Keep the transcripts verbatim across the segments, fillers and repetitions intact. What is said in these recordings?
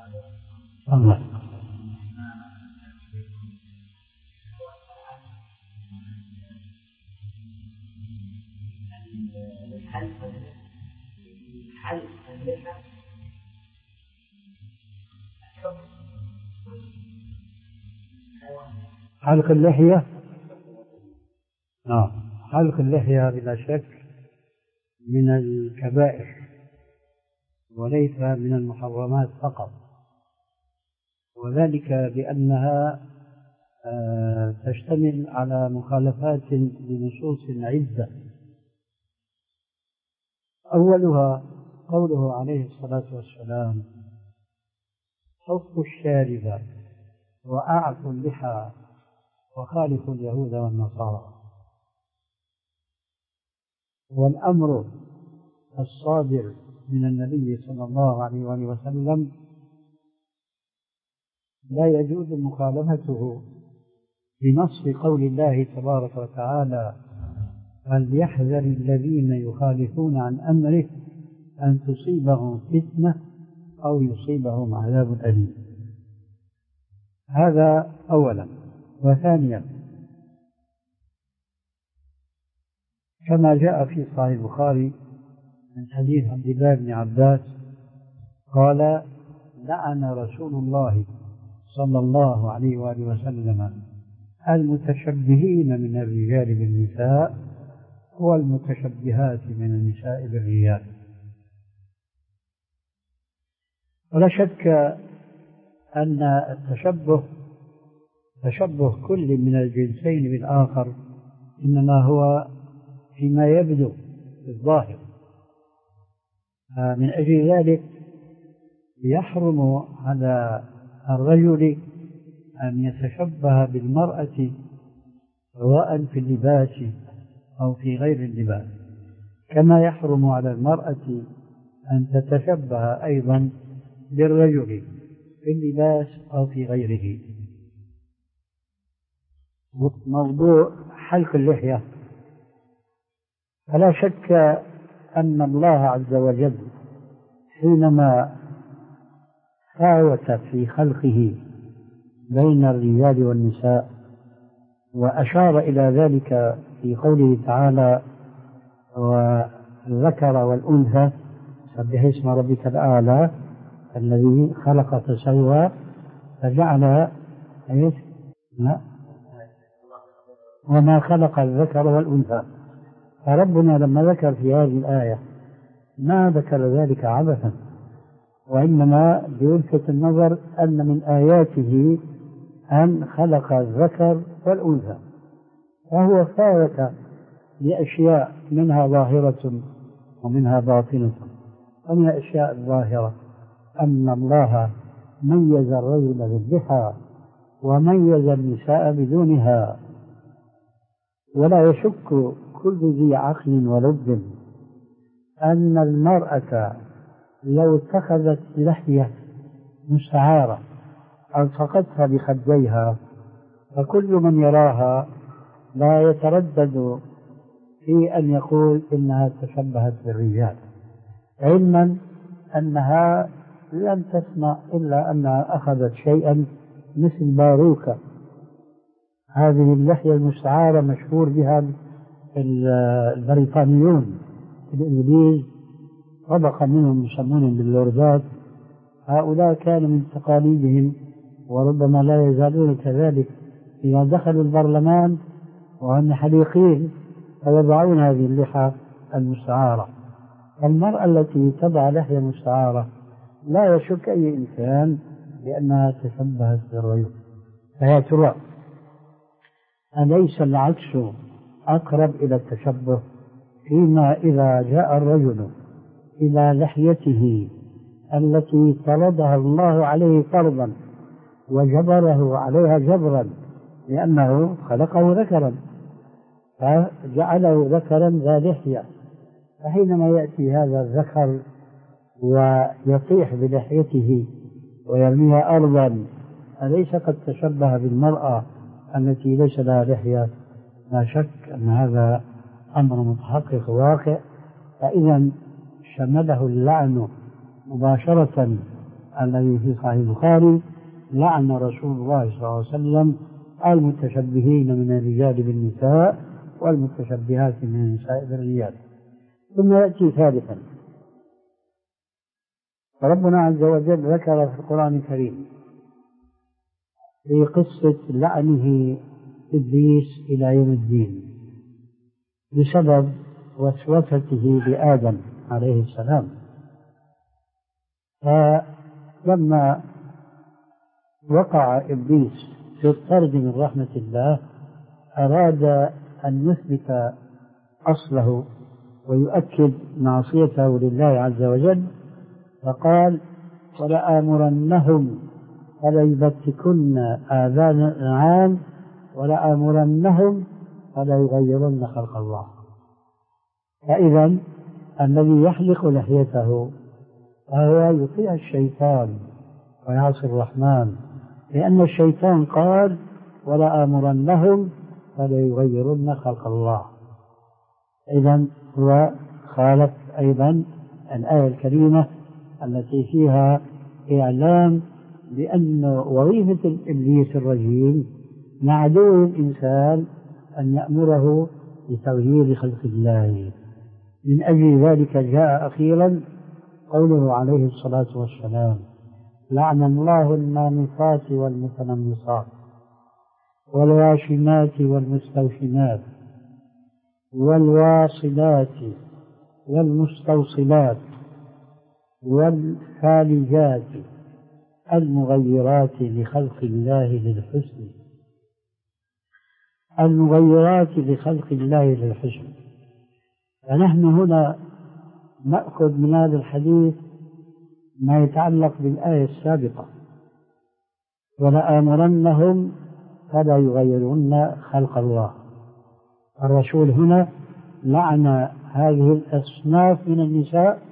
الله. حلق اللحية، نعم، حلق اللحية بلا شك من الكبائر وليس من المحرمات فقط، وذلك بأنها تشتمل على مخالفات لنصوص عدة. أولها قوله عليه الصلاة والسلام: حفوا الشارب وأعفوا اللحى وخالفوا اليهود والنصارى. والأمر الصادر من النبي صلى الله عليه وسلم لا يجوز مخالفته بنص قول الله تبارك وتعالى: فليحذر الذين يخالفون عن أمره أن تصيبهم فتنة أو يصيبهم عذاب أليم. هذا أولا. وثانيا، كما جاء في صحيح البخاري من حديث عبد الله بن عباس قال: لعن رسول الله صلى الله عليه وآله وسلم المتشبهين من الرجال بالنساء والمتشبهات من النساء بالرجال. ولا شك أن التشبه تشبه كل من الجنسين بالآخر إنما هو فيما يبدو في الظاهر. من أجل ذلك يحرم على الرجل أن يتشبه بالمرأة سواء في اللباس أو في غير اللباس، كما يحرم على المرأة أن تتشبه أيضا بالرجل في اللباس أو في غيره. موضوع حلق اللحية، فلا شك أن الله عز وجل حينما فاوت في خلقه بين الرجال والنساء وأشار إلى ذلك في قوله تعالى: والذكر والأنثى سبح اسم ربك الأعلى الذي خلق فسوى فجعل ايش؟ لا، وما خلق الذكر والأنثى. فربنا لما ذكر في هذه الآية ما ذكر ذلك عبثا، وإنما بيلفت النظر أن من آياته أن خلق الذكر والأنثى، وهو فاوت لأشياء منها ظاهرة ومنها باطنة. ومن الأشياء الظاهرة أن الله ميز الرجل بالضحى وميز النساء بدونها. ولا يشك كل ذي عقل ولب أن المرأة لو اتخذت لحية مستعارة ألصقتها بخديها فكل من يراها لا يتردد في أن يقول إنها تشبهت بالرجال، علما أنها لم تصنع إلا أنها أخذت شيئا مثل باروكة. هذه اللحية المستعارة مشهور بها البريطانيون الإنجليز، طبقة منهم يسمونهم باللوردات. هؤلاء كانوا من تقاليدهم وربما لا يزالون كذلك إذا دخلوا البرلمان وهم حليقين فيضعون هذه اللحى المستعارة. المرأة التي تضع لحية مستعارة لا يشك أي إنسان بأنها تشبهت بالرجل. فيا ترى أليس العكس أقرب إلى التشبه؟ فيما إذا جاء الرجل إلى لحيته التي فرضها الله عليه فرضا وجبره عليها جبرا لأنه خلقه ذكرا فجعله ذكرا ذا لحية، فحينما يأتي هذا الذكر ويطيح بلحيته ويرميها أرضا أليس قد تشبه بالمرأة التي ليس لها لحية؟ لا شك أن هذا أمر متحقق واقع. فإذا شمله اللعن مباشرة الذي في صحيح البخاري: لعن رسول الله صلى الله عليه وسلم المتشبهين من الرجال بالنساء والمتشبهات من النساء بالرجال. ثم يأتي ثالثا، ربنا عز وجل ذكر في القرآن الكريم في قصة لعنه إبليس إلى يوم الدين بسبب وسوسته لآدم عليه السلام. فلما وقع إبليس في الطرد من رحمة الله أراد أن يثبت أصله ويؤكد معصيته لله عز وجل، فقال: ولآمرنهم فليبتكن آذان الأنعام ولآمرنهم فليغيرن خلق الله. فإذا الذي يحلق لحيته فهو يطيع الشيطان ويعصي الرحمن، لأن الشيطان قال: ولآمرنهم فليغيرن خلق الله. إذن هو خالف أيضا الآية الكريمة التي فيها إعلام بأن وظيفة الإبليس الرجيم مع عدو الإنسان أن يأمره بتغيير خلق الله. من أجل ذلك جاء أخيرا قوله عليه الصلاة والسلام: لعن الله النامصات والمتنمصات والواشمات والمستوشمات والواصلات والمستوصلات والفالجات المغيرات لخلق الله للحسن. المغيرات لخلق الله للحسن. فنحن هنا نأخذ من هذا الحديث ما يتعلق بالآية السابقة: ولآمرنهم فلا يغيرون خلق الله. الرسول هنا لعن هذه الأصناف من النساء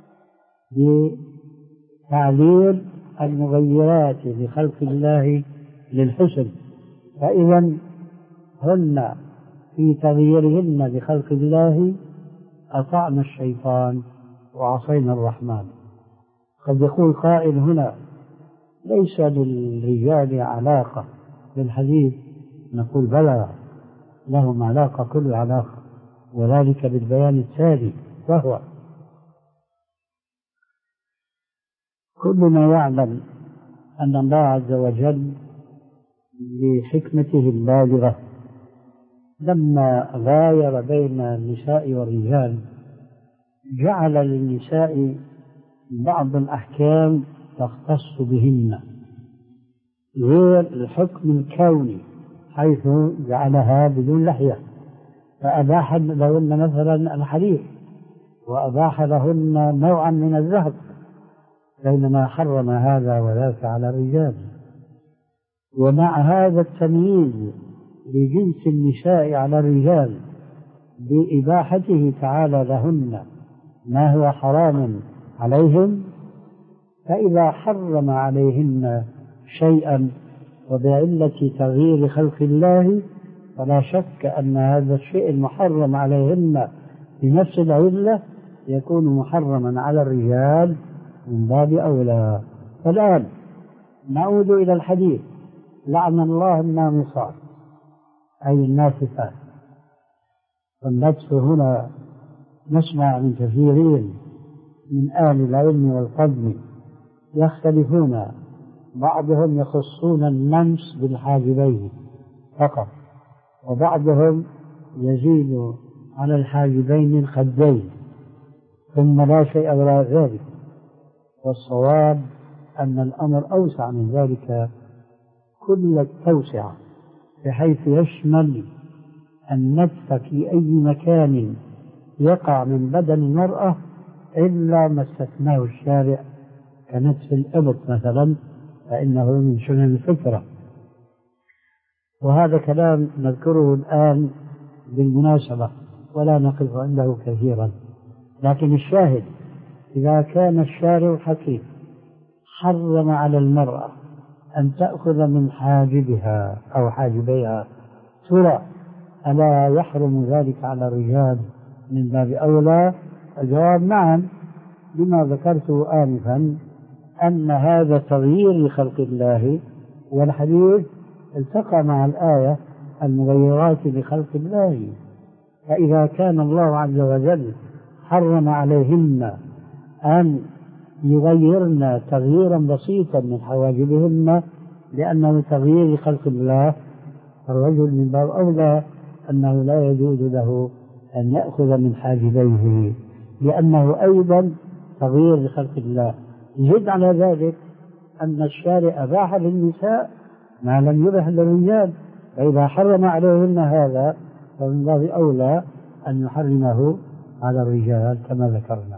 بتعليل المغيرات لخلق الله للحسن، فإذا هن في تغييرهن لخلق الله أطعن الشيطان وعصينا الرحمن. قد يقول قائل هنا: ليس للرجال علاقة بالحديث. نقول: بلى، لهم علاقة، كل علاقة، وذلك بالبيان التالي، وهو: كلنا يعلم أن الله عز وجل بحكمته البالغة لما غاير بين النساء والرجال جعل للنساء بعض الأحكام تختص بهن غير الحكم الكوني، حيث جعلها بدون لحية، فأباح لهن مثلا الحرير، وأباح لهن نوعا من الذهب، بينما حرم هذا وذاك على الرجال. ومع هذا التمييز لجنس النساء على الرجال بإباحته تعالى لهن ما هو حرام عليهم، فإذا حرم عليهن شيئا وبعلة تغيير خلق الله فلا شك أن هذا الشيء المحرم عليهن بنفس العلة يكون محرما على الرجال من باب أولى. فالآن نعود إلى الحديث: لعن الله النامصات أي الناسفات. والنتف هنا نسمع من كثيرين من أهل العلم والفضل يختلفون، بعضهم يخصون النمس بالحاجبين فقط، وبعضهم يزيد على الحاجبين الخدين، ثم لا شيء ولا ذلك. والصواب أن الأمر أوسع من ذلك كل التوسعة، بحيث يشمل النتف في أي مكان يقع من بدن المرأة إلا ما استثناه الشارع كنتف الإبط مثلا، فإنه من سنن الفطرة. وهذا كلام نذكره الآن بالمناسبة ولا نقف عنده كثيرا، لكن الشاهد: إذا كان الشارع الحكيم حرم على المرأة أن تأخذ من حاجبها أو حاجبيها، ترى ألا يحرم ذلك على الرجال من باب أولى؟ الجواب: نعم، لما ذكرته آنفا، أن هذا تغيير لخلق الله، والحديث التقى مع الآية المغيرات لخلق الله. فإذا كان الله عز وجل حرم عليهن أن يغيرن تغييرا بسيطا من حواجبهن لأنه تغيير لخلق الله، الرجل من باب أولى أنه لا يجوز له أن يأخذ من حاجبيه لأنه أيضا تغيير لخلق الله. زد على ذلك أن الشارع أباح للنساء ما لم يبح للرجال، فإذا حرم عليهن هذا فمن باب أولى أن يحرمه على الرجال كما ذكرنا.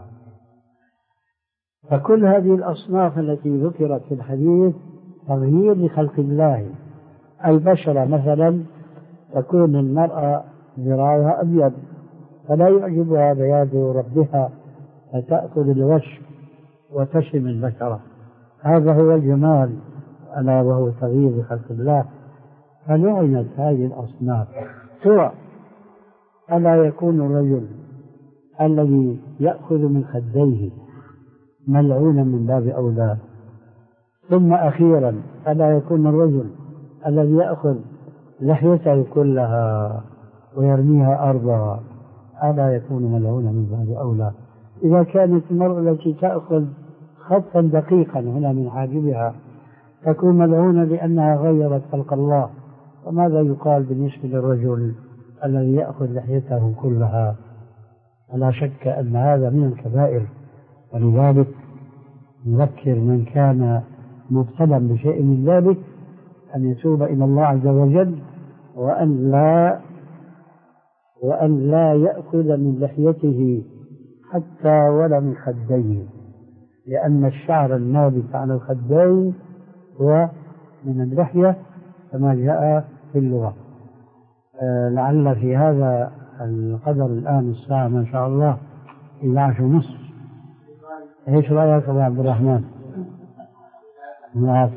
فكل هذه الأصناف التي ذكرت في الحديث تغيير لخلق الله. البشرة مثلا تكون المرأة ذراعها أبيض فلا يعجبها بياض ربها فتأخذ الوشم وتشم البشرة، هذا هو الجمال ألا وهو تغيير لخلق الله. فلعنت هذه الأصناف. سواء ألا يكون الرجل الذي يأخذ من خديه ملعونا من باب أولى، ثم أخيرا ألا يكون الرجل الذي يأخذ لحيته كلها ويرميها أرضا ألا يكون ملعونا من باب أولى. إذا كانت المرأة التي تأخذ خطا دقيقا هنا من حاجبها تكون ملعونة لأنها غيرت خلق الله، وماذا يقال بالنسبة للرجل الذي يأخذ لحيته كلها؟ ولا شك أن هذا من الكبائر، ولذلك نذكر من كان مبتلا بشيء من ذلك أن يتوب إلى الله عز وجل وأن لا وأن لا يأخذ من لحيته حتى ولا من خديه، لأن الشعر النابت على الخدين هو من اللحية كما جاء في اللغة. أه لعل في هذا القدر الآن الساعة ما شاء الله إلى عشر ونصف. ايش رأيك أبو عبد الرحمن؟